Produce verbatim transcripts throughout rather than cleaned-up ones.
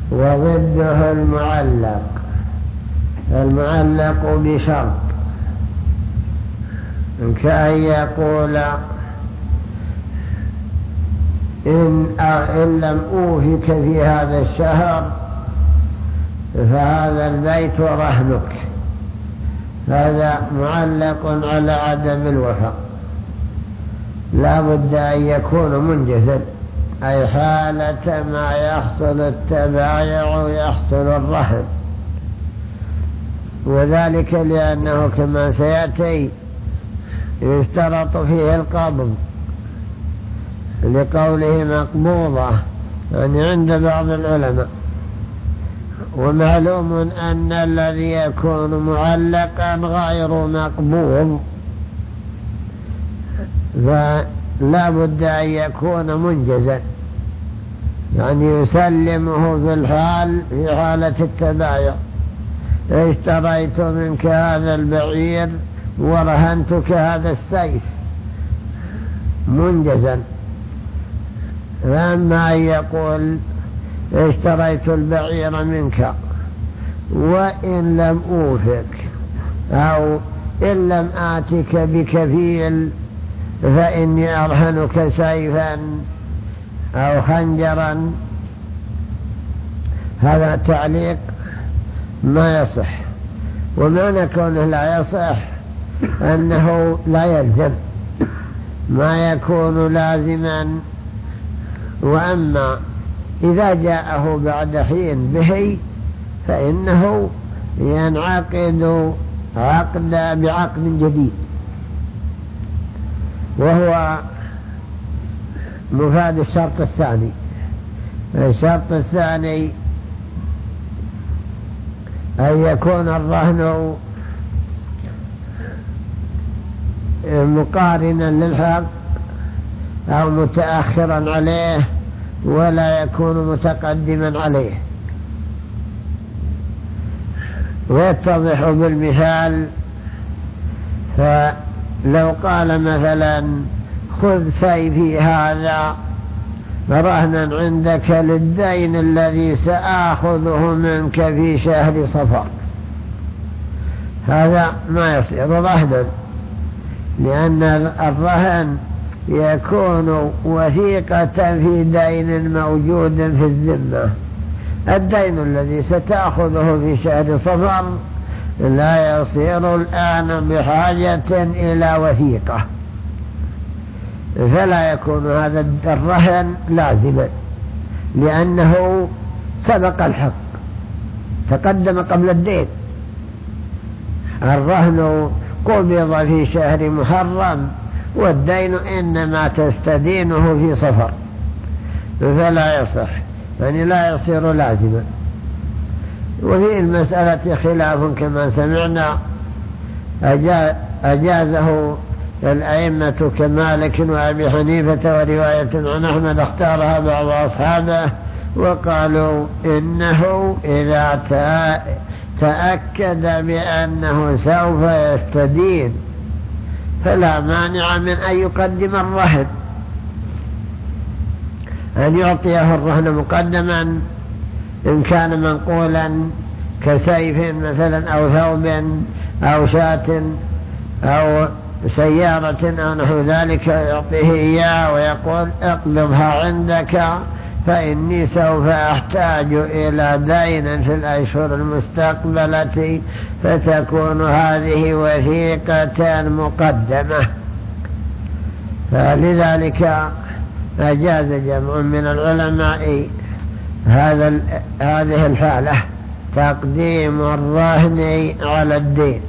وضده المعلق. المعلق بشرط، كأن يقول إن, إن لم أوفك في هذا الشهر فهذا البيت رهنك. هذا معلق على عدم الوفاء، لا بد أن يكون منجزا، أي حالة ما يحصل التبايع ويحصل الرهن. وذلك لأنه كما سيأتي يشترط فيه القبض، لقوله مقبوضة يعني عند بعض العلماء. ومعلوم أن الذي يكون معلقا غير مقبوض، فلا بد أن يكون منجزا، يعني يسلمه في الحال في حالة التبايع. اشتريت منك هذا البعير ورهنتك هذا السيف، منجزا. فأما أن يقول اشتريت البعير منك وإن لم أوفك، أو إن لم آتك بكفيل فإني أرهنك سيفا أو خنجرا، هذا التعليق ما يصح. ومعنى كونه لا يصح أنه لا يلزم، ما يكون لازما. وأما إذا جاءه بعد حين به فإنه ينعقد عقد بعقد جديد، وهو مفاد الشرط الثاني. الشرط الثاني أن يكون الرهن مقارنا للحق أو متأخرا عليه ولا يكون متقدما عليه. ويتضح بالمثال، فلو قال مثلا خذ سيفي هذا رهنا عندك للدين الذي سآخذه منك في شهر صفر، هذا ما يصير رهنا، لأن الرهن يكون وثيقة في دين موجود في الذمة. الدين الذي ستأخذه في شهر صفر لا يصير الآن بحاجة إلى وثيقة، فلا يكون هذا الرهن لازما، لأنه سبق الحق، تقدم قبل الدين. الرهن قبض في شهر محرم والدين إنما تستدينه في صفر، فلا يصح، يعني لا يصير لازما. وفي المسألة خلاف كما سمعنا، أجازه الأئمة كمالك وأبي حنيفة ورواية عن أحمد اختارها بعض أصحابه، وقالوا إنه إذا تأكد بأنه سوف يستدين فلا مانع من أن يقدم الرهن، أن يعطيه الرهن مقدما إن كان منقولا كسيف مثلا أو ثوب أو شاة أو سيارة أو نحو ذلك، يعطيه إياه ويقول اقبضها عندك فإني سوف أحتاج إلى دين في الأشهر المستقبلة، فتكون هذه وثيقة مقدمة. فلذلك أجاز جمع من العلماء هذا هذه الحالة، تقديم الرهن على الدين.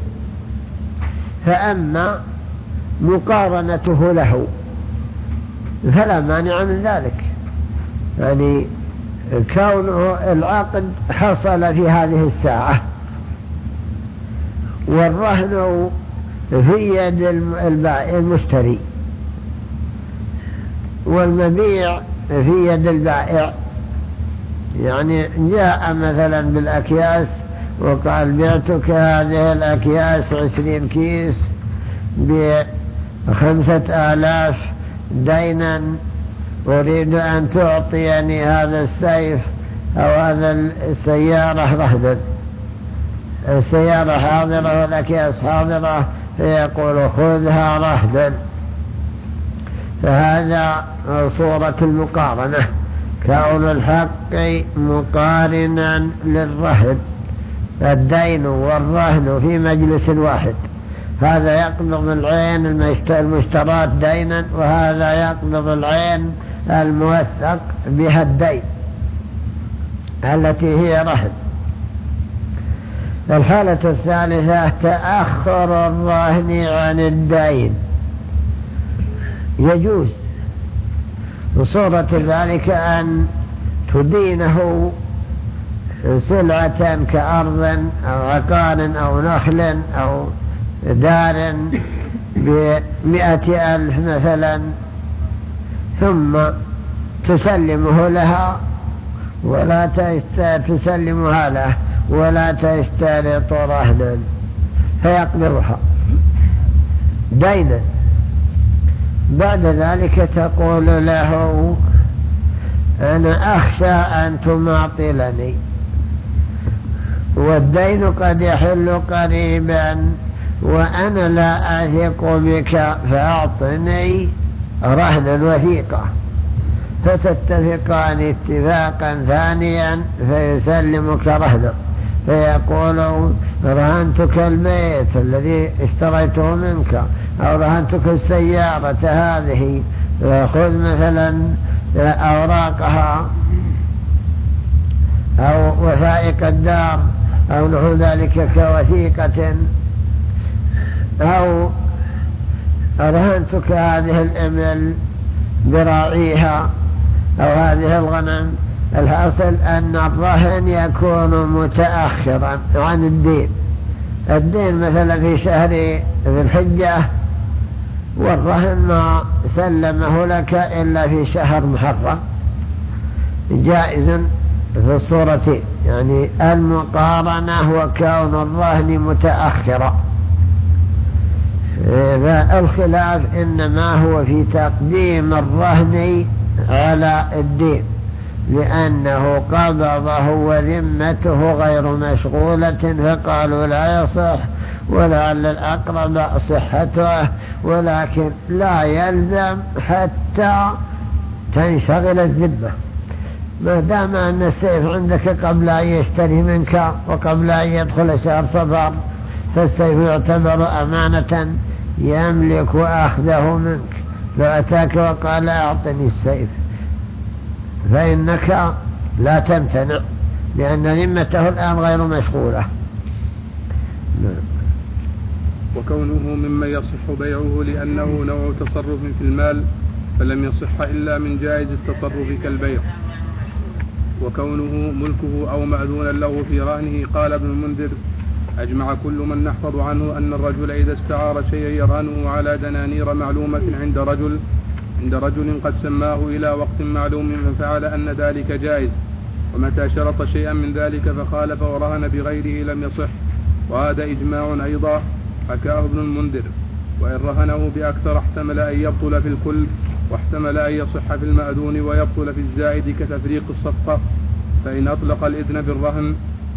فأما مقارنته له فلا مانع من ذلك، يعني كونه العقد حصل في هذه الساعة والرهن في يد المشتري والمبيع في يد البائع. يعني جاء مثلا بالأكياس وقال بعتك هذه الأكياس عشرين كيس بخمسة آلاف دينا، أريد أن تعطيني هذا السيف أو هذا السيارة رهن، السيارة حاضرة ولكياس حاضرة، فيقول خذها رهنا. فهذا صورة المقارنة، كون الحق مقارنا للرهن، الدين والرهن في مجلس واحد، هذا يقبض العين المشترات دينا، وهذا يقبض العين الموثق بها الدين التي هي رهن. الحالة الثالثة تأخر الرهن عن الدين، يجوز بصورة ذلك أن تدينه سلعة كأرض أو عقار أو نخل أو دار بمئة ألف مثلا، ثم تسلمه لها ولا تسلمها له ولا تشترط رهنا، فيقبضها دينا. بعد ذلك تقول له أنا أخشى أن تماطلني، والدين قد يحل قريبا وأنا لا أثق بك، فأعطني رهنا وثيقة. فتتفقان اتفاقا ثانيا فيسلمك رهنا، فيقول رهنتك البيت الذي اشتريته منك، أو رهنتك السيارة هذه، خذ مثلا أوراقها أو وثائق الدار أو نحو ذلك كوثيقة، أو رهنتك هذه الإبل براعيها أو هذه الغنم. الحاصل أن الرهن يكون متأخرا عن الدين. الدين مثلا في شهر ذي الحجة، والرهن ما سلمه لك إلا في شهر محرم، جائز في الصورتين، يعني المقارنة وكون الرهن متأخرا. الخلاف إنما هو في تقديم الرهن على الدين، لأنه قبضه وذمته غير مشغولة، فقالوا لا يصح، ولعل الأقرب صحته، ولكن لا يلزم حتى تنشغل الذمة. ما دام أن السيف عندك قبل أن يشتري منك وقبل أن يدخل شهر صفر، فالسيف يعتبر أمانة يملك أخذه منك. لو أتاك وقال أعطني السيف فإنك لا تمتنع، لأن ذمته الآن غير مشغولة. وكونه ممن يصح بيعه لأنه نوع تصرف في المال فلم يصح إلا من جائز التصرف كالبيع. وكونه ملكه أو مأذونا له في رهنه، قال ابن المنذر: أجمع كل من نحفظ عنه أن الرجل إذا استعار شيئا يرهنه على دنانير معلومة عند رجل عند رجل قد سماه إلى وقت معلوم ففعل أن ذلك جائز، ومتى شرط شيئا من ذلك فخالف ورهن بغيره لم يصح. وهذا إجماع أيضا حكاه ابن المنذر. وإن رهنه بأكثر احتمل أن يبطل في الكل، واحتمل أن يصح في المأذون ويبطل في الزائد كتفريق الصفقة. فإن أطلق الإذن بالرهن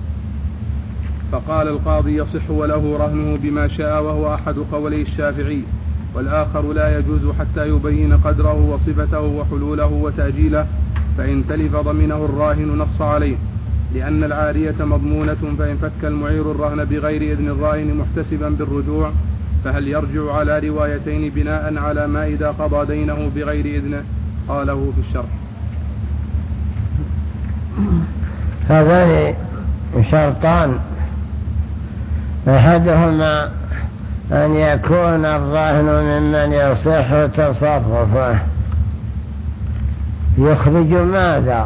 فقال القاضي يصح وله رهنه بما شاء، وهو أحد قولي الشافعي، والآخر لا يجوز حتى يبين قدره وصفته وحلوله وتأجيله، فإن تلف ضمنه الراهن نص عليه، لأن العارية مضمونة. فإن فك المعير الرهن بغير إذن الراهن محتسبا بالرجوع، فهل يرجع على روايتين بناء على ما إذا قضى دينه بغير إذنه؟ قاله في الشرح. هذان شرطان، أحدهما أن يكون الرهن ممن يصح تصرفه. يخرج ماذا؟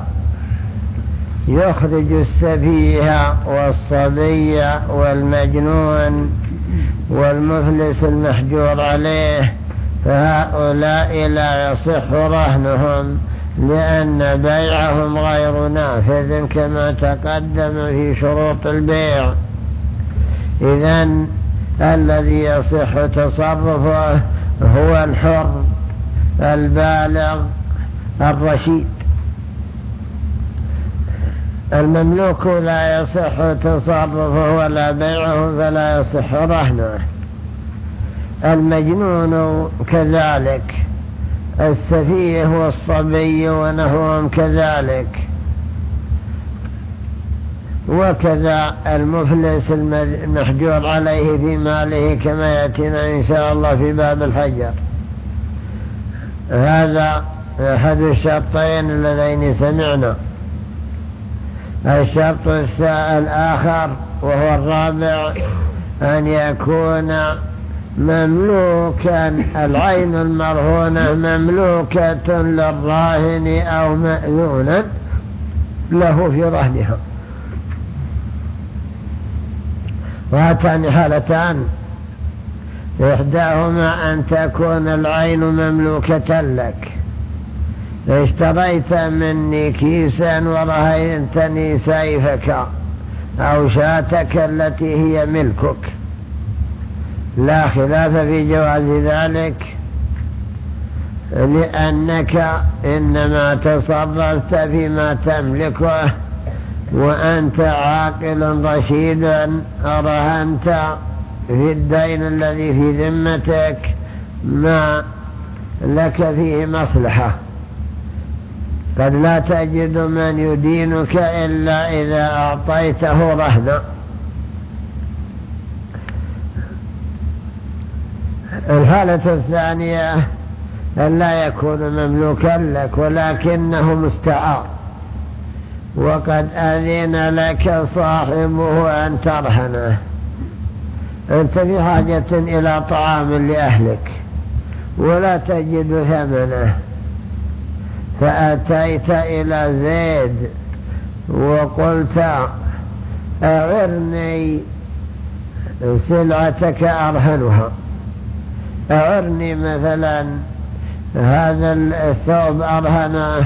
يخرج السفيه والصبي والمجنون والمفلس المحجور عليه، فهؤلاء لا يصح رهنهم لأن بيعهم غير نافذ كما تقدم في شروط البيع. إذن الذي يصح تصرفه هو الحر البالغ الرشيد. المملوك لا يصح تصرفه ولا بيعه فلا يصح رهنه. المجنون كذلك، السفيه والصبي ونحوهم كذلك، وكذا المفلس المحجور عليه في ماله كما يأتينا إن شاء الله في باب الحجر. هذا أحد الشرطين اللذين سمعنا. الشرط الآخر وهو الرابع أن يكون مملوكا، العين المرهونة مملوكة للراهن أو مأذونا له في رهنها. وهاتان حالتان، إحداهما أن تكون العين مملوكة لك، اشتريت مني كيسا ورهنتني سيفك أو شاتك التي هي ملكك، لا خلاف في جواز ذلك، لأنك إنما تصرفت فيما تملكه وأنت عاقل رشيد، رهنت في الدين الذي في ذمتك ما لك فيه مصلحة. قد لا تجد من يدينك إلا إذا أعطيته رهنا. الحالة الثانية أن لا يكون مملوكا لك ولكنه مستعار، وقد أذن لك صاحبه أن ترهنه. أنت في حاجة إلى طعام لأهلك ولا تجد ثمنه، فأتيت إلى زيد وقلت أعرني سلعتك أرهنها، أعرني مثلا هذا الثوب أرهنه،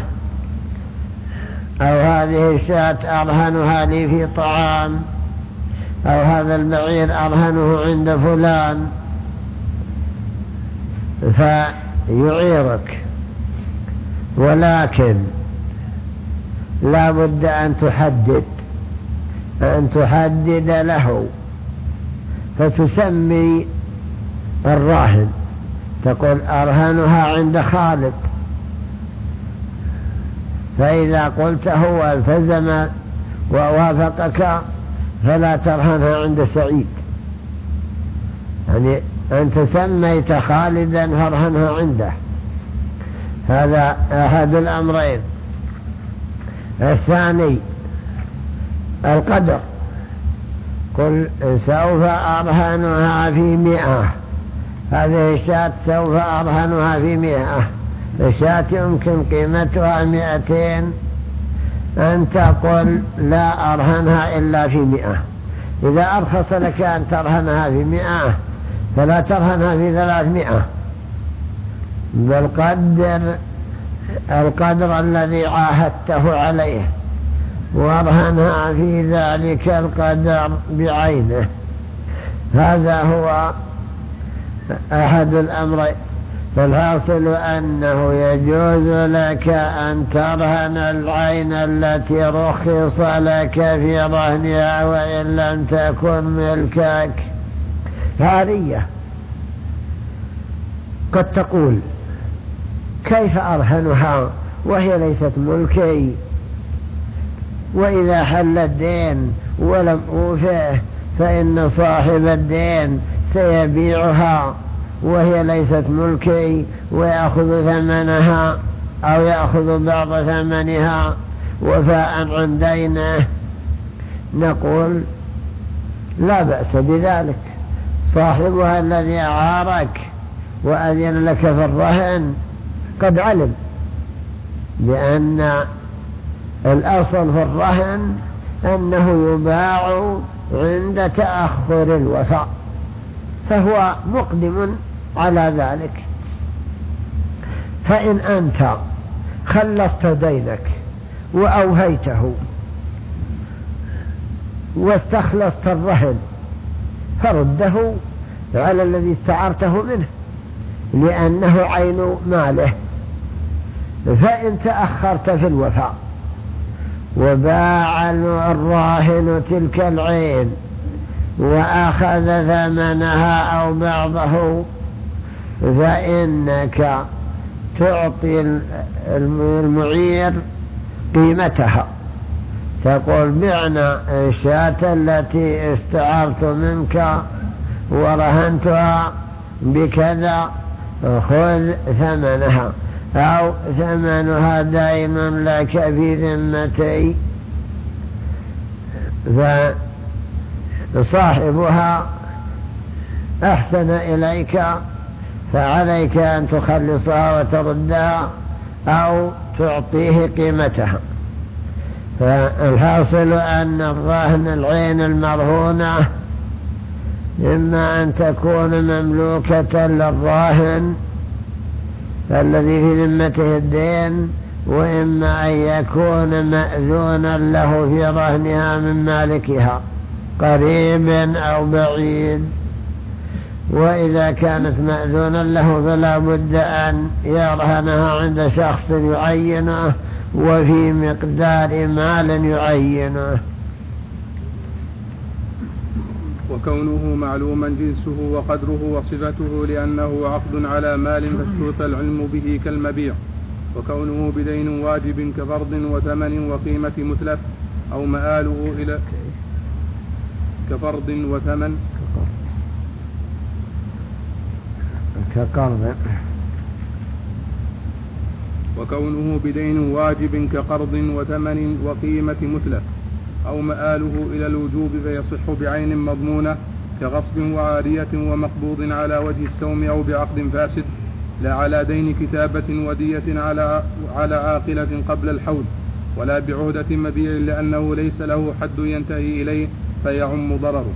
أو هذه الشاة أرهنها لي في طعام، أو هذا البعير أرهنه عند فلان، فيعيرك. ولكن لا بد أن تحدد أن تحدد له، فتسمي الراهن، تقول أرهنها عند خالد، فإذا قلت هو التزم ووافقك فلا ترهنها عند سعيد، يعني أنت سميت خالدا فارهنها عنده. هذا أحد الأمرين. الثاني القدر، قل سوف أرهنها في مئة، هذه الشاة سوف أرهنها في مئة، الشاة يمكن قيمتها مئتين، أن تقول لا أرهنها إلا في مئة. إذا أرخص لك أن ترهنها في مئة فلا ترهنها في ثلاثمائة، بل قدر القدر الذي عاهدته عليه وارهنها في ذلك القدر بعينه. هذا هو أحد الأمرين. فالحاصل أنه يجوز لك أن ترهن العين التي رخص لك في رهنها وإن لم تكن ملكك. هارية قد تقول كيف أرهنها وهي ليست ملكي، وإذا حل الدين ولم أوفه فإن صاحب الدين سيبيعها وهي ليست ملكي ويأخذ ثمنها أو يأخذ بعض ثمنها وفاء عن دينه. نقول لا بأس بذلك، صاحبها الذي أعارك وأذن لك في الرهن قد علم بأن الأصل في الرهن أنه يباع عند تأخر الوفاء، فهو مقدم على ذلك. فإن أنت خلصت دينك وأوهيته واستخلصت الرهن فرده على الذي استعرته منه، لأنه عين ماله. فإن تأخرت في الوفاء وباع الراهن تلك العين وأخذ ثمنها أو بعضه، فإنك تعطي المعير قيمتها، تقول بعنا الشاة التي استعرت منك ورهنتها بكذا، خذ ثمنها، أو ثمنها دائم لك في ذمتي، فصاحبها أحسن إليك فعليك أن تخلصها وتردها أو تعطيه قيمتها. فالحاصل أن الراهن العين المرهونة إما أن تكون مملوكة للراهن الذي في ذمته الدين، وإما أن يكون مأذونا له في رهنها من مالكها قريب أو بعيد. وإذا كانت مأذونا له فلا بد أن يرهنها عند شخص يعينه وفي مقدار مال يعينه. وكونه معلوما جنسه وقدره وصفته لأنه عقد على مال مشروط العلم به كالمبيع. وكونه بدين واجب كفرض وثمن وقيمة متلف أو مآله إلى كفرض وثمن كقرض. وكونه بدين واجب كقرض وثمن وقيمة متلف أو مآله إلى الوجوب فيصح بعين مضمونة كغصب وعارية ومقبوض على وجه السوم أو بعقد فاسد، لا على دين كتابة ودية على على عاقلة قبل الحول، ولا بعهدة مبيع لأنه ليس له حد ينتهي إليه فيعم ضرره.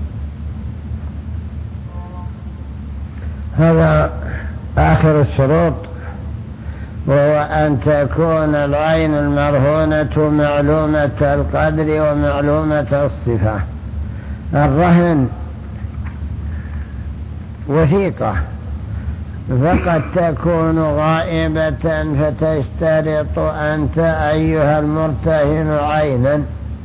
هذا آخر الشروط، وهو أن تكون العين المرهونة معلومة القدر ومعلومة الصفة. الرهن وثيقة فقد تكون غائبة، فتشترط أنت أيها المرتهن عينا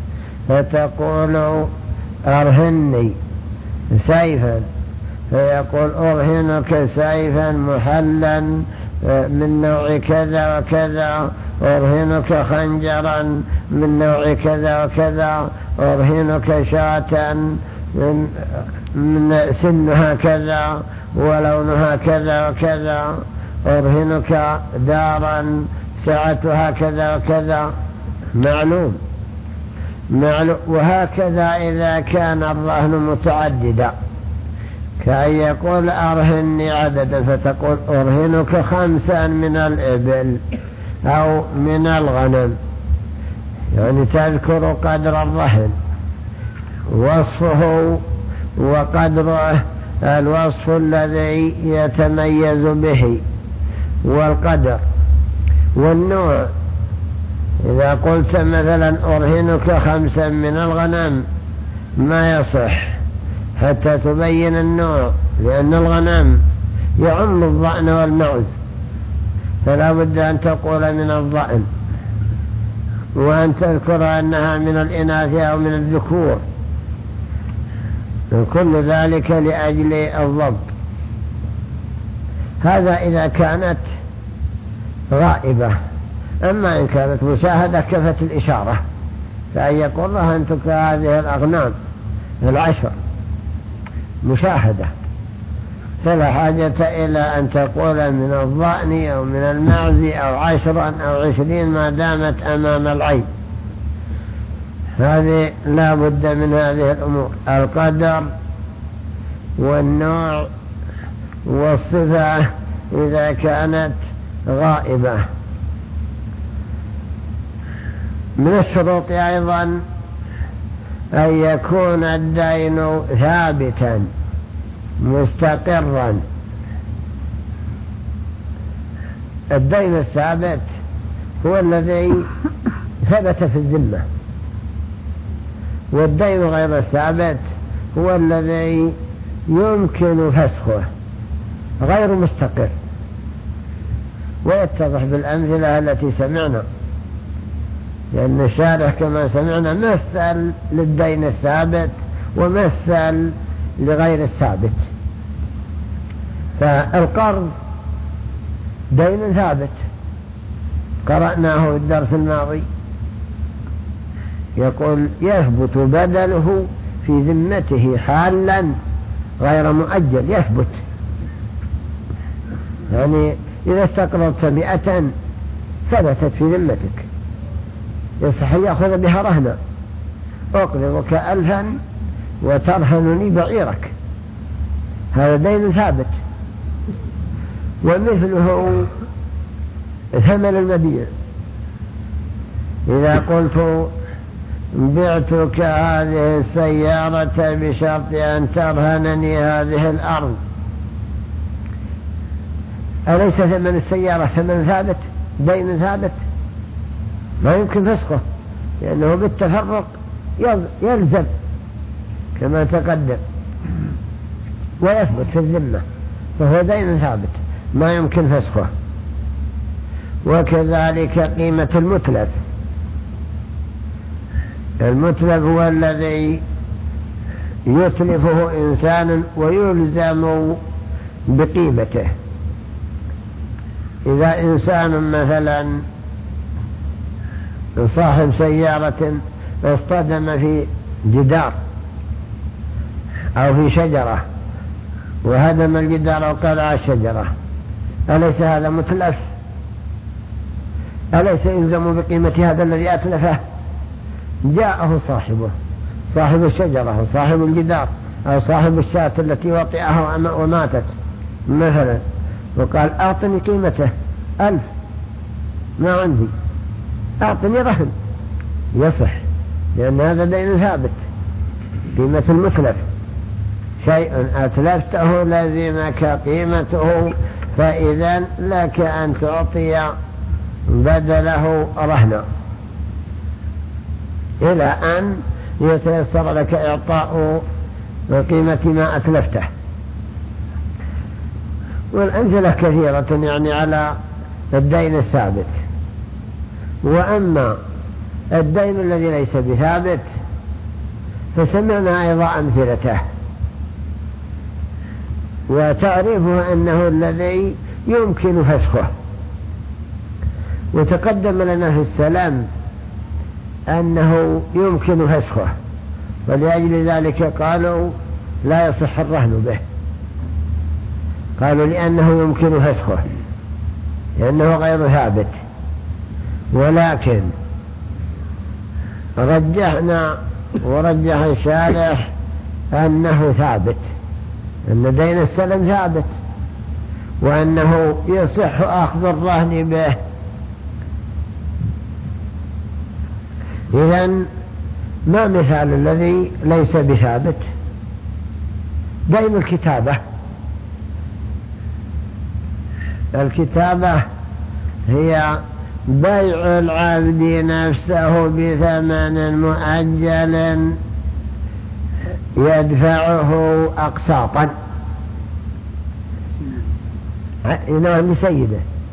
فتقول أرهني سيفا، فيقول أرهنك سيفا محلا من نوع كذا وكذا، أرهنك خنجرا من نوع كذا وكذا، أرهنك شاة من, من سنها كذا ولونها كذا وكذا، أرهنك دارا سعتها كذا وكذا، معلوم معلوم. وهكذا إذا كان الرهن متعددا، كأن يقول أرهني عددا فتقول أرهنك خمسا من الإبل أو من الغنم، يعني تذكر قدر الرهن وصفه وقدره، الوصف الذي يتميز به والقدر والنوع. إذا قلت مثلا أرهنك خمسا من الغنم ما يصح حتى تبين النوع، لأن الغنم يعم الضأن والمعز، فلا بد أن تقول من الضأن وأن تذكر أنها من الإناث أو من الذكور، كل ذلك لأجل الضبط. هذا إذا كانت غائبة. أما إن كانت مشاهدة كفت الإشارة، فأن يقول رهنتك هذه الأغنام العشر مشاهدة، فلا حاجة إلى أن تقول من الضأن أو من المعز أو عشرا أو عشرين ما دامت أمام العين. هذه لا بد من هذه الأمور: القدر والنوع والصفة إذا كانت غائبة. من الشروط أيضا أن يكون الدين ثابتا مستقرا. الدين الثابت هو الذي ثبت في الذمة، والدين غير الثابت هو الذي يمكن فسخه غير مستقر، ويتضح بالأمثلة التي سمعنا. لأن الشارع كما سمعنا مثل للدين الثابت ومثل لغير الثابت. فالقرض دين ثابت قرأناه في الدرس الماضي، يقول يثبت بدله في ذمته حالا غير مؤجل. يثبت يعني إذا استقرضت مئة ثبتت في ذمتك، يصح يأخذ بها رهنا، أقرضك ألفا وترهنني بعيرك، هذا دين ثابت. ومثله ثمن المبيع، إذا قلت بعتك هذه السيارة بشرط أن ترهنني هذه الأرض، أليس ثمن السيارة ثمن ثابت دين ثابت؟ ما يمكن فسخه، لأنه بالتفرق يلزم كما تقدم ويثبت في الذمة، فهو دين ثابت ما يمكن فسخه. وكذلك قيمة المتلف، المتلف هو الذي يتلفه إنسان ويلزم بقيمته. إذا إنسان مثلا صاحب سيارة اصطدم في جدار أو في شجرة وهدم الجدار وقلع الشجرة، أليس هذا متلف؟ أليس يلزم بقيمة هذا الذي أتلفه؟ جاءه صاحبه، صاحب الشجرة وصاحب الجدار أو صاحب الشاة التي وطئها وماتت مثلا، وقال أعطني قيمته ألف، ما عندي، أعطني رهن، يصح، لأن هذا دين ثابت. قيمة المتلف شيء أتلفته لازمك قيمته، فإذا لك أن تعطي بدله رهنا إلى أن يتيسر لك إعطاء قيمة ما أتلفته. والأمثلة كثيرة يعني على الدين الثابت. وأما الدين الذي ليس بثابت فسمعنا أيضا أمثلته، وتعريفه أنه الذي يمكن فسخه. وتقدم لنا في السلام أنه يمكن فسخه، ولأجل ذلك قالوا لا يصح الرهن به، قالوا لأنه يمكن فسخه لأنه غير ثابت. ولكن رجحنا ورجح الشارح أنه ثابت، أن دين السلم ثابت، وأنه يصح أخذ الرهن به. إذن ما مثال الذي ليس بثابت؟ دين الكتابة. الكتابة هي بيع العبد نفسه بثمن مؤجل يدفعه أقساطا إلى لسيده.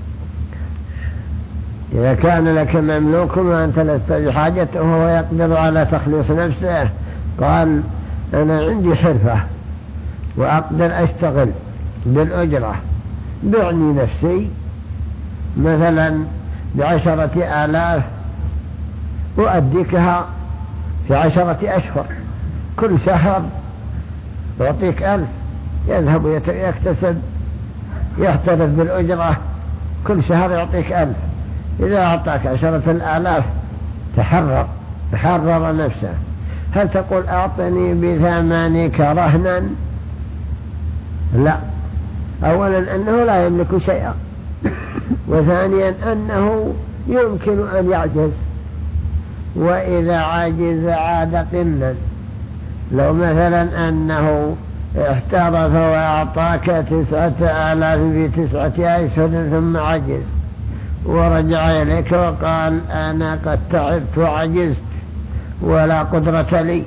إذا كان لك مملوك وأنت لست بحاجته وهو يقدر على تخليص نفسه، قال أنا عندي حرفة وأقدر أشتغل بالأجرة، بعني نفسي مثلا بعشرة آلاف وأديكها في عشرة أشهر، كل شهر يعطيك ألف، يذهب يكتسب يحترف بالأجرة، كل شهر يعطيك ألف. إذا أعطاك عشرة الآلاف تحرر تحرر نفسه. هل تقول أعطني بثمنك رهنا؟ لا، أولا أنه لا يملك شيئا، وثانيا أنه يمكن أن يعجز، وإذا عجز عاد قنا. لو مثلا أنه احترف وأعطاك تسعة آلاف في تسعة أشهر ثم عجز ورجع إليك وقال أنا قد تعبت وعجزت ولا قدرة لي،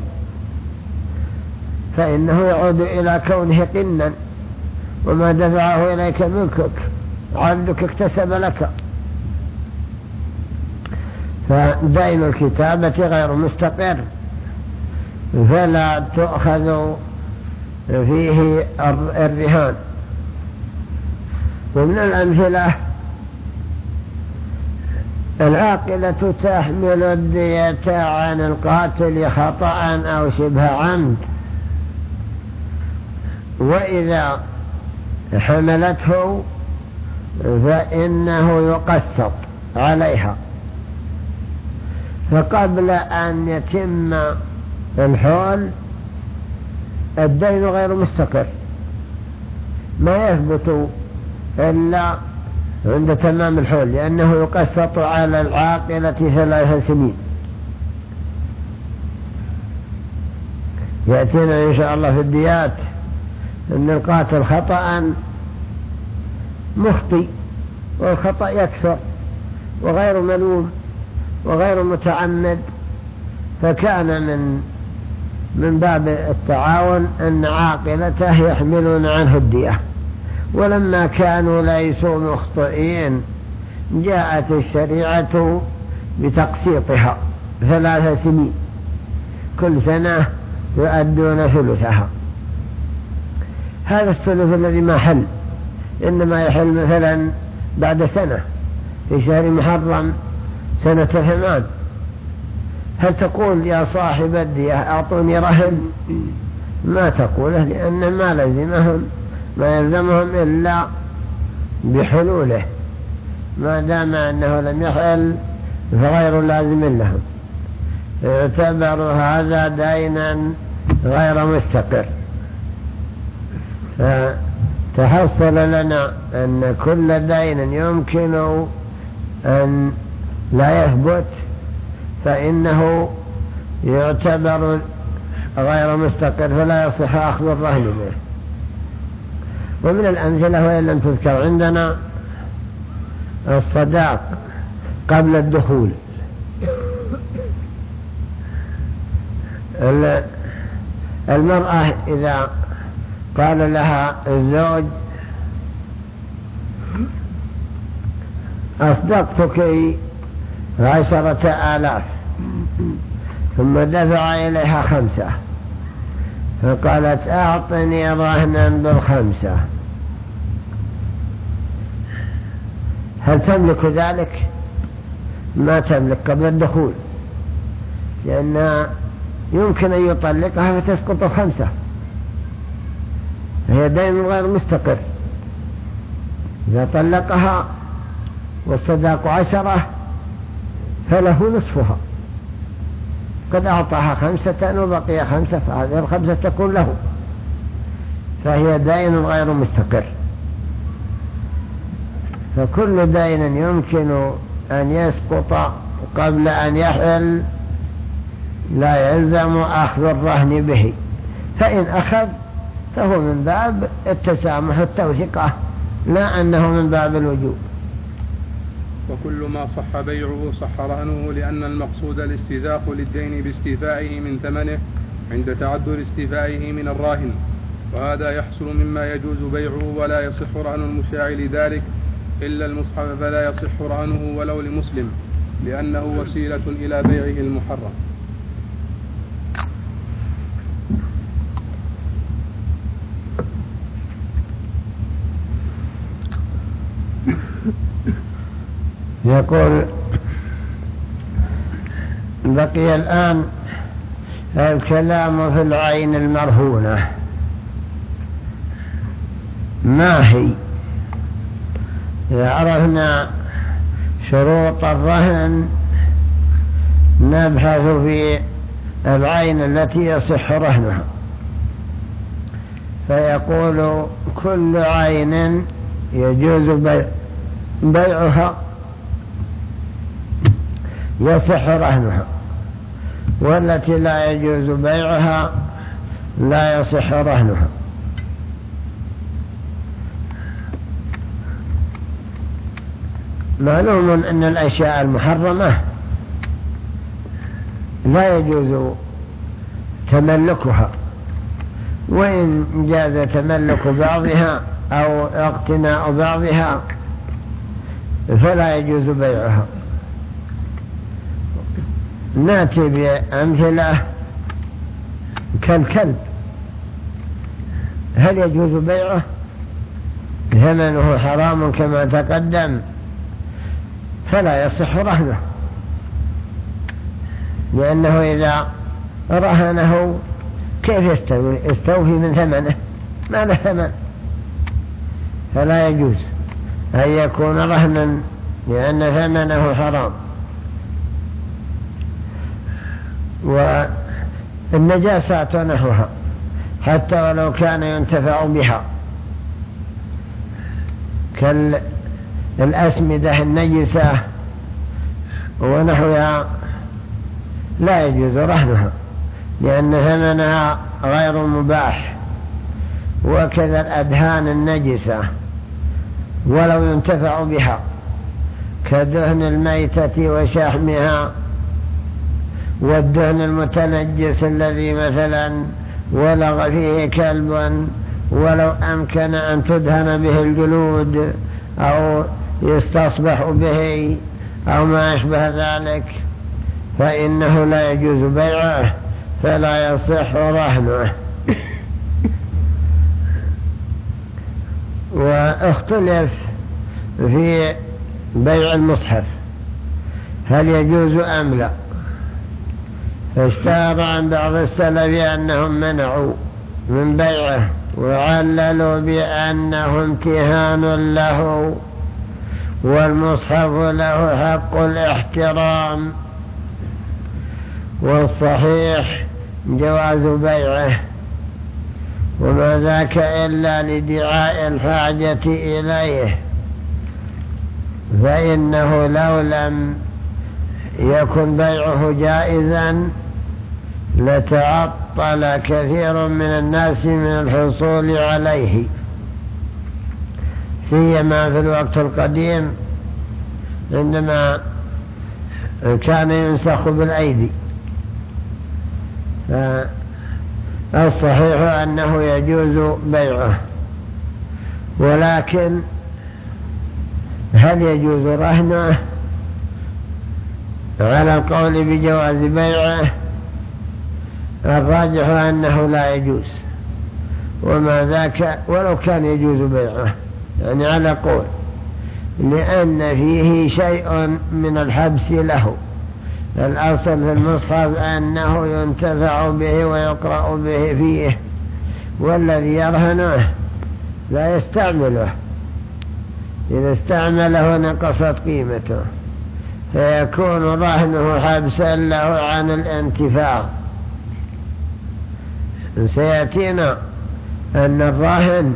فإنه يعود إلى كونه قنا، وما دفعه إليك ملكك، عبدك اكتسب لك. فدين الكتابة غير مستقر فلا تؤخذ فيه الرهان. ومن الأمثلة العاقلة تحمل الدية عن القاتل خطأ أو شبه عمد، وإذا حملته فإنه يقسط عليها، فقبل أن يتم الحول الدين غير مستقر، ما يثبت إلا عند تمام الحول، لأنه يقسط على العاقلة ثلاث سنين. يأتينا إن شاء الله في الديات أن القاتل خطأ مخطئ، والخطأ يكثر وغير ملوم وغير متعمد، فكان من من باب التعاون أن عاقلته يحملون عنه الدية. ولما كانوا ليسوا مخطئين جاءت الشريعة بتقسيطها ثلاث سنين، كل سنة يؤدون ثلثها. هذا الثلث الذي ما حل، إنما يحل مثلا بعد سنة في شهر محرم سنة ثمان، هل تقول يا صاحب الدية أعطوني رهن؟ ما تقوله، لأن ما لزمهم ما يلزمهم إلا بحلوله، ما دام أنه لم يحل فغير لازم لهم. يعتبر هذا دينا غير مستقر. فتحصل لنا أن كل دين يمكن أن لا يثبت فإنه يعتبر غير مستقر، فلا يصح أخذ الرهن به. ومن الأمثلة وإن لم تذكر عندنا الصداق قبل الدخول. المرأة إذا قال لها الزوج أصدقتك عشرة آلاف، ثم دفع إليها خمسة، فقالت أعطني رهنا بالخمسة، هل تملك ذلك؟ ما تملك قبل الدخول، لأن يمكن أن يطلقها فتسقط الخمسة، فهي دين غير مستقر. إذا طلقها والصداق عشرة فله نصفها، قد أعطاها خمسة وبقي خمسة، فهذه الخمسة تكون له، فهي دين غير مستقر. فكل دين يمكن أن يسقط قبل أن يحل لا يلزم أخذ الرهن به، فإن أخذ فهو من باب التسامح التوثيقة، لا أنه من باب الوجوب. وكل ما صح بيعه صح رهنه، لأن المقصود الاستيثاق للدين باستيفائه من ثمنه عند تعذر استيفائه من الراهن، وهذا يحصل مما يجوز بيعه ولا يصح رهن المشاع لذلك إلا المصحف، فلا يصح رهنه ولو لمسلم، لأنه وسيلة إلى بيعه المحرم. يقول بقي الآن الكلام في العين المرهونة، ما هي؟ إذا عرفنا شروط الرهن نبحث في العين التي يصح رهنها. فيقول كل عين يجوز بيع بيعها يصح رهنها، والتي لا يجوز بيعها لا يصح رهنها. معلوم أن الأشياء المحرمة لا يجوز تملكها، وإن جاز تملك بعضها أو اقتناء بعضها فلا يجوز بيعها. ناتي بأمثلة كالكلب، هل يجوز بيعه؟ ثمنه حرام كما تقدم، فلا يصح رهنه، لأنه إذا رهنه كيف يستوي يستوفي من ثمنه؟ ما له ثمن، فلا يجوز أن يكون رهنا لأن ثمنه حرام. والنجاسات نحوها حتى ولو كان ينتفع بها كالأسمدة النجسة ونحوها لا يجوز رهنها لأن ثمنها غير مباح. وكذا الأدهان النجسة ولو ينتفع بها كدهن الميتة وشحمها، والدهن المتنجس الذي مثلا ولغ فيه كلب ولو أمكن أن تدهن به الجلود أو يستصبح به أو ما أشبه ذلك فإنه لا يجوز بيعه، فلا يصح رهنه. واختلف في بيع المصحف هل يجوز أم لا، فاشتهر عن بعض السلف أنهم منعوا من بيعه وعللوا بأنه امتهان له والمصحف له حق الاحترام، والصحيح جواز بيعه، وما ذاك إلا لدعاء الحاجة إليه، فإنه لو لم يكن بيعه جائزا لتعطل كثير من الناس من الحصول عليه، سيما في الوقت القديم عندما كان ينسخ بالأيدي. فالصحيح أنه يجوز بيعه، ولكن هل يجوز رهنه؟ على القول بجواز بيعه الراجح أنه لا يجوز، وما ذاك ولو كان يجوز بيعه، يعني على قول، لأن فيه شيء من الحبس له. الأصل في المصحف أنه ينتفع به ويقرأ به فيه، والذي يرهنه لا يستعمله، إذا استعمله نقصت قيمته، فيكون رهنه حبسا له عن الانتفاع. سيأتينا أن الراهن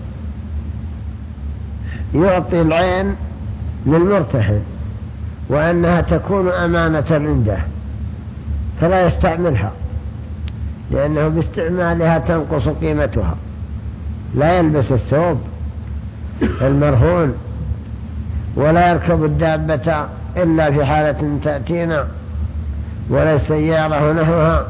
يعطي العين للمرتهن وأنها تكون أمانة عنده فلا يستعملها، لأنه باستعمالها تنقص قيمتها. لا يلبس الثوب المرهون ولا يركب الدابة إلا في حالة تأتينا، ولا السيارة نحوها،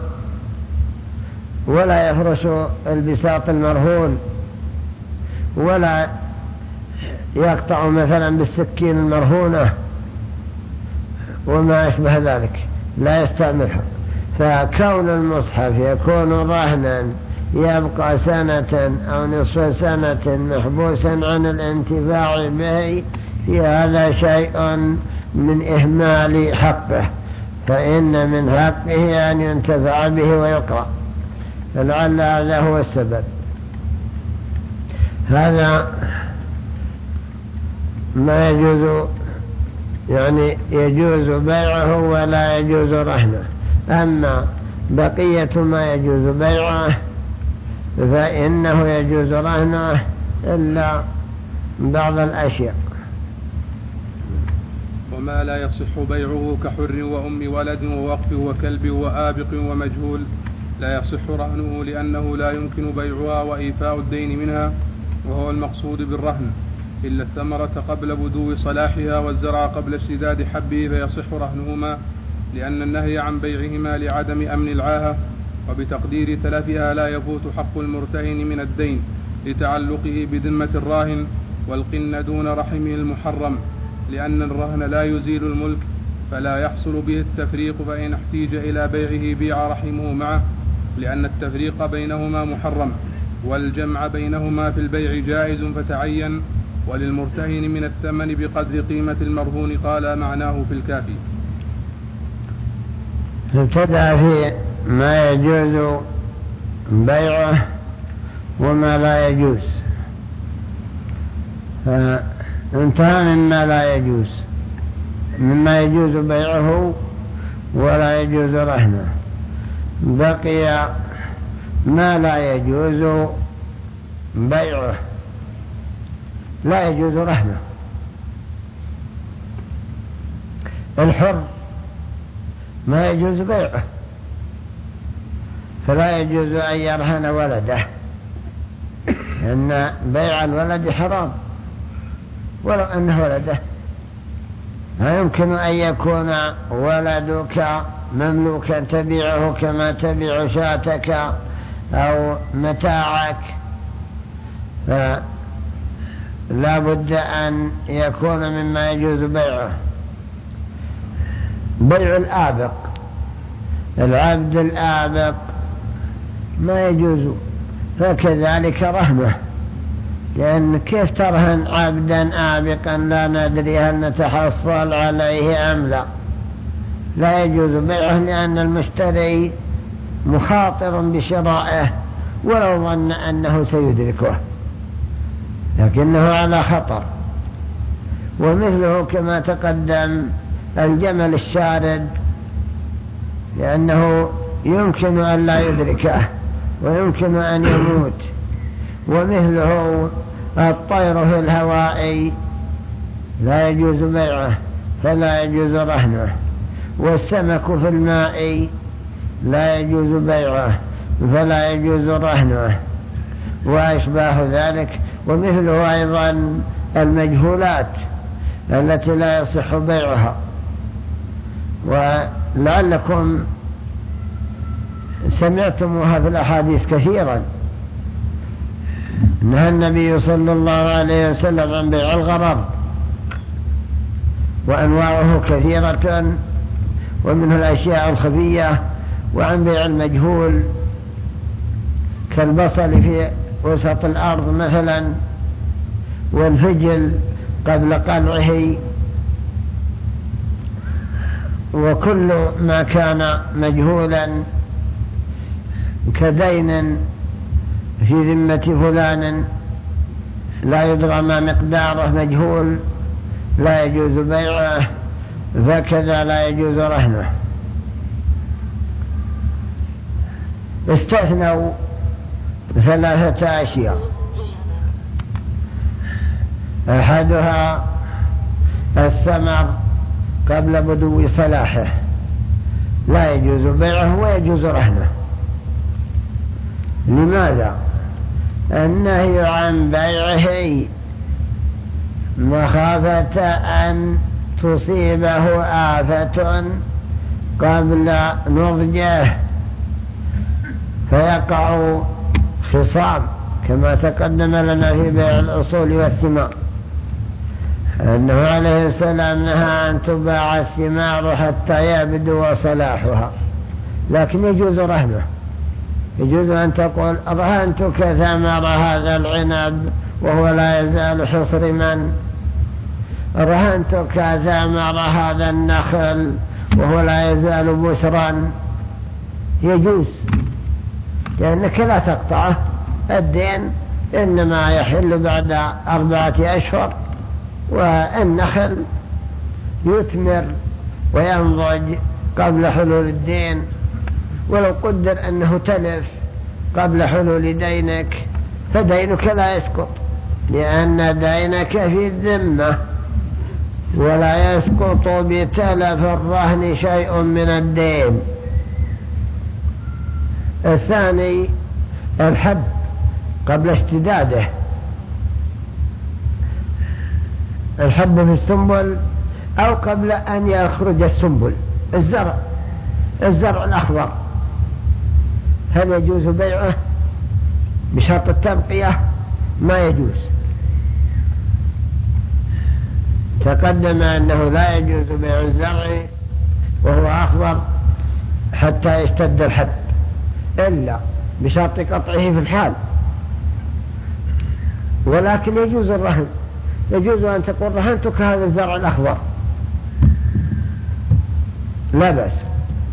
ولا يفرش البساط المرهون، ولا يقطع مثلا بالسكين المرهونة وما أشبه ذلك، لا يستعملها. فكون المصحف يكون رهنا يبقى سنة أو نصف سنة محبوسا عن الانتفاع به، في هذا شيء من إهمال حقه، فإن من حقه أن ينتفع به ويقرأ، فلعل هذا هو السبب. هذا ما يجوز، يعني يجوز بيعه ولا يجوز رهنه. أما بقية ما يجوز بيعه فإنه يجوز رهنه إلا بعض الأشياء. وما لا يصح بيعه كحر وأم ولد ووقف وكلب وآبق ومجهول لا يصح رهنه، لأنه لا يمكن بيعها وإيفاء الدين منها، وهو المقصود بالرهن، إلا الثمرة قبل بدو صلاحها والزرع قبل اشتداد حبه فيصح رهنهما، لأن النهي عن بيعهما لعدم أمن العاهة، وبتقدير تلفها لا يفوت حق المرتهن من الدين لتعلقه بذمة الراهن، والقن دون رحمه المحرم، لأن الرهن لا يزيل الملك، فلا يحصل به التفريق، فإن احتيج إلى بيعه بيع رحمه معه، لأن التفريق بينهما محرم، والجمع بينهما في البيع جائز فتعين، وللمرتهن من الثمن بقدر قيمة المرهون. قال معناه في الكافي. ابتدأ في ما يجوز بيعه وما لا يجوز، فانتهى مما لا يجوز، مما يجوز بيعه ولا يجوز رهنه. بقي ما لا يجوز بيعه، لا يجوز رهنه. الحر ما يجوز بيعه، فلا يجوز أن يرهن ولده، لأن بيع الولد حرام ولو أنه ولده. لا يمكن أن يكون ولدك مملوكا تبيعه كما تبيع شاتك أو متاعك، فلا بد أن يكون مما يجوز بيعه. بيع الآبق، العبد الآبق ما يجوز، فكذلك رهنه، لأن كيف ترهن عبدا آبقا لا ندري هل نتحصل عليه أم لا؟ لا يجوز بيعه، لأن المشتري مخاطر بشرائه ولو ظن أنه سيدركه، لكنه على خطر. ومثله كما تقدم الجمل الشارد، لأنه يمكن أن لا يدركه ويمكن أن يموت. ومثله الطير في الهواء لا يجوز بيعه فلا يجوز رهنه. والسمك في الماء لا يجوز بيعه فلا يجوز رهنه، وأشباه ذلك. ومثله أيضا المجهولات التي لا يصح بيعها. ولعلكم سمعتموها في الأحاديث كثيرا، نهى النبي صلى الله عليه وسلم عن بيع الغرر، وأنواعه كثيرة ومنه الأشياء الخفية، وعن بيع المجهول كالبصل في وسط الأرض مثلا، والفجل قبل قلعه، وكل ما كان مجهولا كدين في ذمة فلان لا يدرى ما مقداره مجهول لا يجوز بيعه، فكذا لا يجوز رهنه. استثنوا ثلاثة أشياء، أحدها الثمر قبل بدو صلاحه لا يجوز بيعه ويجوز رهنه. لماذا؟ النهي عن بيعه مخافة أن تصيبه آفة قبل نضجه فيقع خصام، كما تقدم لنا في بيع الأصول والثمار أنه عليه السلام نهى أن تباع الثمار حتى يبدو صلاحها، لكن يجوز رهنه. يجوز أن تقول رهنتك ثمر هذا العنب وهو لا يزال حصرما، رهنتك ثمر هذا النخل وهو لا يزال بسرا، يجوز، لأنك لا تقطعه. الدين إنما يحل بعد أربعة أشهر، والنخل يثمر وينضج قبل حلول الدين. ولو قدر أنه تلف قبل حلول دينك فدينك لا يسقط، لأن دينك في الذمة، ولا يسقط بتلف الرهن شيء من الدين. الثاني الحب قبل اشتداده، الحب في السنبل أو قبل أن يخرج السنبل، الزرع الزرع الأخضر هل يجوز بيعه بشرط التبقية؟ ما يجوز. تقدم أنه لا يجوز بيع الزرع وهو أخضر حتى يشتد الحب، إلا بشرط قطعه في الحال. ولكن يجوز الرهن، يجوز أن تقول رهنتك هذا الزرع الأخضر، لا بأس،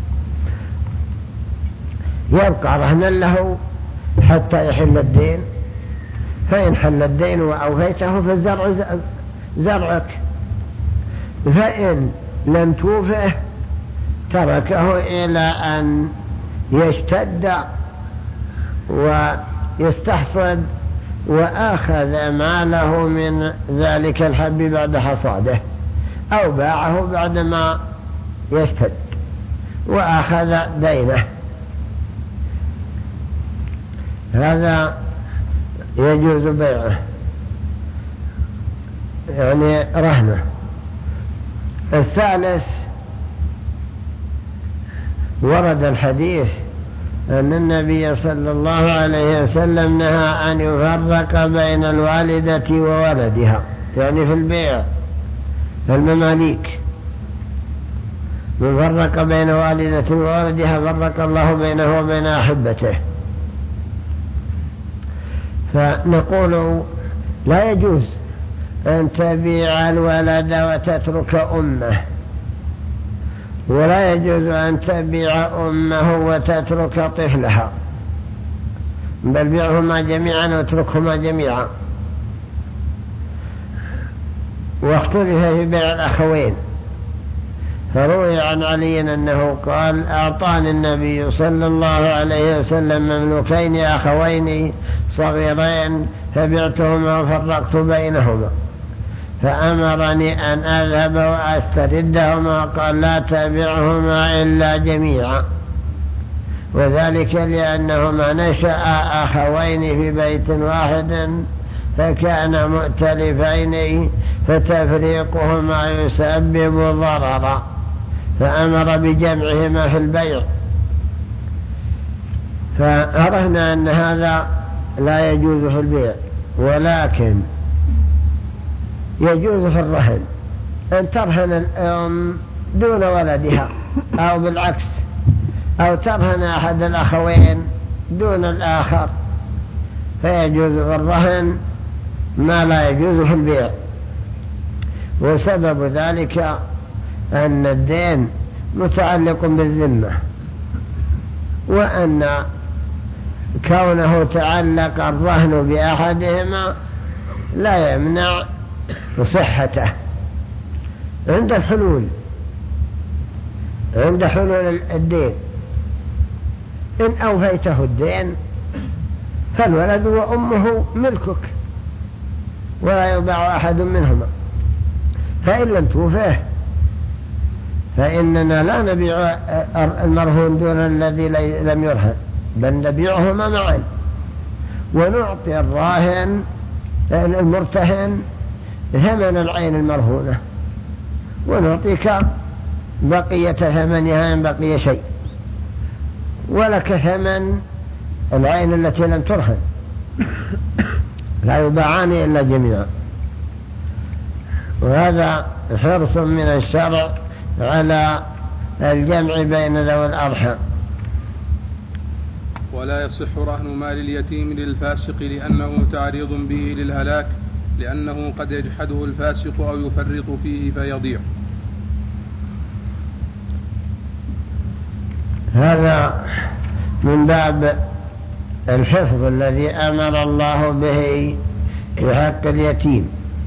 يبقى رهنا له حتى يحل الدين، فإن حل الدين وأوفيته فالزرع زرعك، فإن لم توفه تركه إلى أن يشتد ويستحصد وأخذ ماله من ذلك الحب بعد حصاده، أو باعه بعدما يشتد وأخذ دينه، هذا يجوز بيعه يعني رهنه. الثالث ورد الحديث أن النبي صلى الله عليه وسلم نهى أن يفرق بين الوالدة وولدها، يعني في البيع المماليك، من فرق بين والدة وولدها فرق الله بينه وبين أحبته. فنقول لا يجوز أن تبيع الولد وتترك أمه، ولا يجوز أن تبيع أمه وتترك طفلها، بل بيعهما جميعا واتركهما جميعا. واختلف في بيع الأخوين، فروي عن علي أنه قال أعطاني النبي صلى الله عليه وسلم مملوكين أخوين صغيرين فبعتهما وفرقت بينهما، فأمرني أن أذهب وأستردهما، قال لا تبعهما إلا جميعا، وذلك لأنهما نشأ أخوين في بيت واحد فكان مؤتلفين فتفريقهما يسبب ضررا، فأمر بجمعهما في البيع. فعرفنا أن هذا لا يجوز في البيع، ولكن يجوز في الرهن، أن ترهن الأم دون ولدها أو بالعكس، أو ترهن أحد الأخوين دون الآخر، فيجوز في الرهن ما لا يجوز في البيع. وسبب ذلك أن الدين متعلق بالذمة، وأن كونه تعلق الرهن بأحدهما لا يمنع صحته عند الحلول، عند حلول الدين. إن أوفيته الدين فالولد وأمه ملكك ولا يباع أحد منهما، فإن لم توفيه فإننا لا نبيع المرهون دون الذي لم يرهن، بل نبيعهما معا، ونعطي الراهن المرتهن ثمن العين المرهونة، ونعطيك بقية ثمنها إن بقي شيء، ولك ثمن العين التي لم ترهن، لا يباعان إلا جميعا. وهذا حرص من الشرع على الجمع بين ذوي الأرحام. ولا يصح رهن مال اليتيم للفاسق لأنه تعريض به للهلاك، لأنه قد يجحده الفاسق أو يفرط فيه فيضيع. هذا من باب الحفظ الذي أمر الله به في حق اليتيم.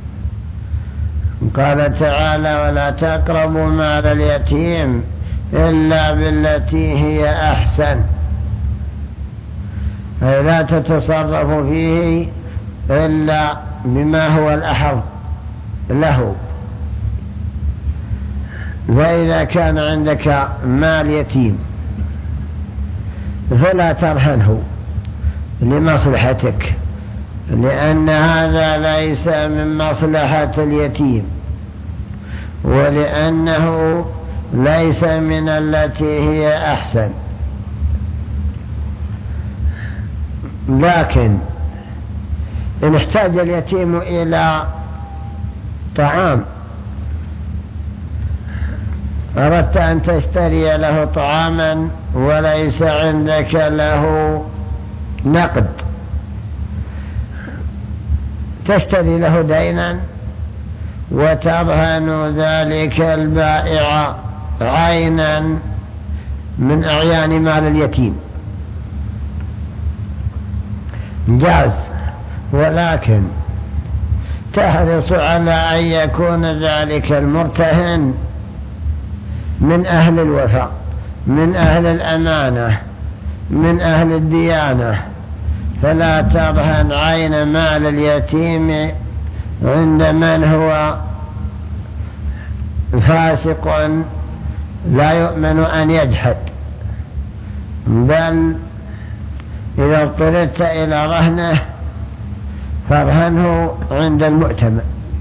قال تعالى ولا تقربوا مال اليتيم إلا بالتي هي أحسن، أي لا تتصرف فيه إلا بما هو الأحظ له. فإذا كان عندك مال يتيم فلا ترهنه لمصلحتك، لأن هذا ليس من مصلحة اليتيم، ولأنه ليس من التي هي أحسن. لكن إن احتاج اليتيم إلى طعام أردت أن تشتري له طعاما وليس عندك له نقد، تشتري له دينا وترهن ذلك البائع عينا من أعيان مال اليتيم، جاز، ولكن تحرص على أن يكون ذلك المرتهن من أهل الوفاء، من أهل الأمانة، من أهل الديانة، فلا ترهن عين مال اليتيم عند من هو فاسق لا يؤمن أن يجحد، بل إذا اضطررت إلى رهنه فارهنه عند المؤتمن.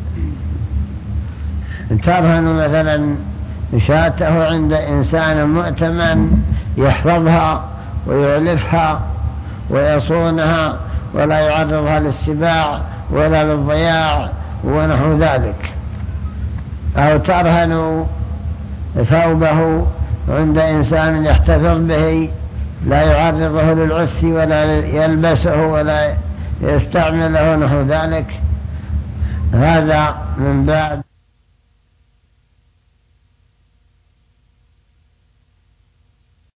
ترهن مثلا شاته عند إنسان مؤتمن يحفظها ويعلفها ويصونها ولا يعرضها للسباع ولا للضياع ونحو ذلك، أو ترهن ثوبه عند إنسان يحتفظ به لا يعرضه للعث ولا يلبسه ولا يستعمله نحو ذلك، هذا من باب